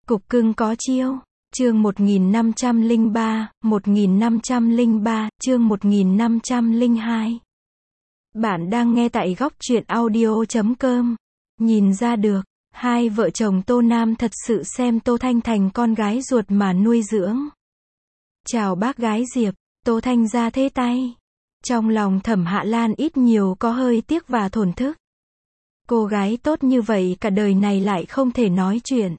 Cục cưng có chiêu. Chương 1503, chương 1502. Bạn đang nghe tại góc truyện audio.com. Nhìn ra được, hai vợ chồng Tô Nam thật sự xem Tô Thanh thành con gái ruột mà nuôi dưỡng. Chào bác gái Diệp, Tô Thanh ra thế tay. Trong lòng Thẩm Hạ Lan ít nhiều có hơi tiếc và thổn thức. Cô gái tốt như vậy cả đời này lại không thể nói chuyện.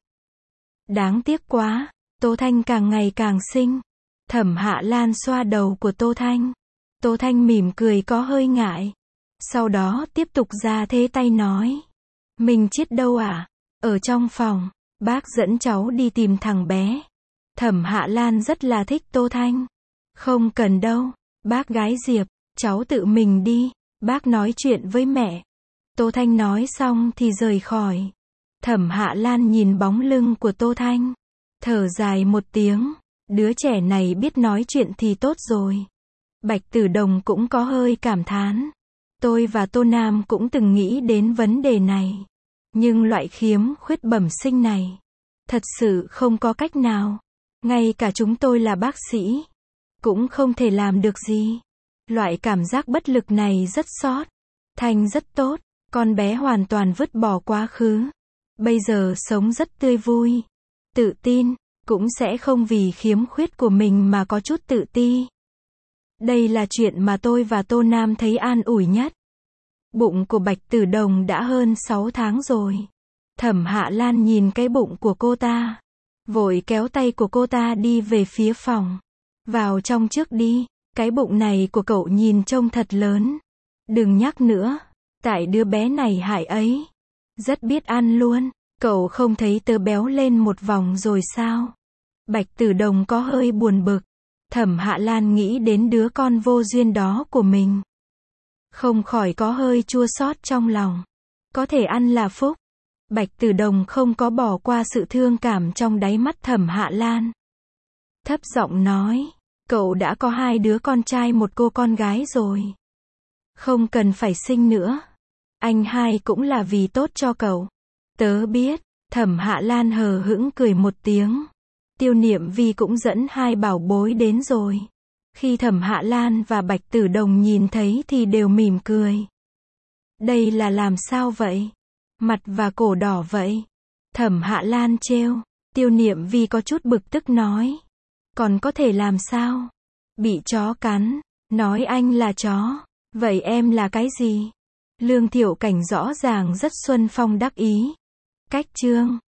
Đáng tiếc quá, Tô Thanh càng ngày càng xinh. Thẩm Hạ Lan xoa đầu của Tô Thanh. Tô Thanh mỉm cười có hơi ngại. Sau đó tiếp tục ra thế tay nói. Mình Chiết đâu à? Ở trong phòng, bác dẫn cháu đi tìm thằng bé. Thẩm Hạ Lan rất là thích Tô Thanh. Không cần đâu, bác gái Diệp, cháu tự mình đi, bác nói chuyện với mẹ. Tô Thanh nói xong thì rời khỏi. Thẩm Hạ Lan nhìn bóng lưng của Tô Thanh, thở dài một tiếng, đứa trẻ này biết nói chuyện thì tốt rồi. Bạch Tử Đồng cũng có hơi cảm thán. Tôi và Tô Nam cũng từng nghĩ đến vấn đề này. Nhưng loại khiếm khuyết bẩm sinh này, thật sự không có cách nào. Ngay cả chúng tôi là bác sĩ, cũng không thể làm được gì. Loại cảm giác bất lực này rất xót. Thanh rất tốt, con bé hoàn toàn vứt bỏ quá khứ. Bây giờ sống rất tươi vui, tự tin, cũng sẽ không vì khiếm khuyết của mình mà có chút tự ti. Đây là chuyện mà tôi và Tô Nam thấy an ủi nhất. Bụng của Bạch Tử Đồng đã hơn 6 tháng rồi. Thẩm Hạ Lan nhìn cái bụng của cô ta, vội kéo tay của cô ta đi về phía phòng. Vào trong trước đi, cái bụng này của cậu nhìn trông thật lớn. Đừng nhắc nữa, tại đứa bé này hại ấy. Rất biết ăn luôn, cậu không thấy tớ béo lên một vòng rồi sao? Bạch Tử Đồng có hơi buồn bực. Thẩm Hạ Lan nghĩ đến đứa con vô duyên đó của mình, không khỏi có hơi chua xót trong lòng. Có thể ăn là phúc. Bạch Tử Đồng không có bỏ qua sự thương cảm trong đáy mắt Thẩm Hạ Lan. Thấp giọng nói, cậu đã có 2 đứa con trai một cô con gái rồi. Không cần phải sinh nữa. Anh hai cũng là vì tốt cho cậu. Tớ biết. Thẩm Hạ Lan hờ hững cười một tiếng. Tiêu Niệm Vi cũng dẫn 2 bảo bối đến rồi. Khi Thẩm Hạ Lan và Bạch Tử Đồng nhìn thấy thì đều mỉm cười. Đây là làm sao vậy? Mặt và cổ đỏ vậy. Thẩm Hạ Lan trêu. Tiêu Niệm Vi có chút bực tức nói. Còn có thể làm sao? Bị chó cắn. Nói anh là chó. Vậy em là cái gì? Lương Thiệu Cảnh rõ ràng rất xuân phong đắc ý. Cách chương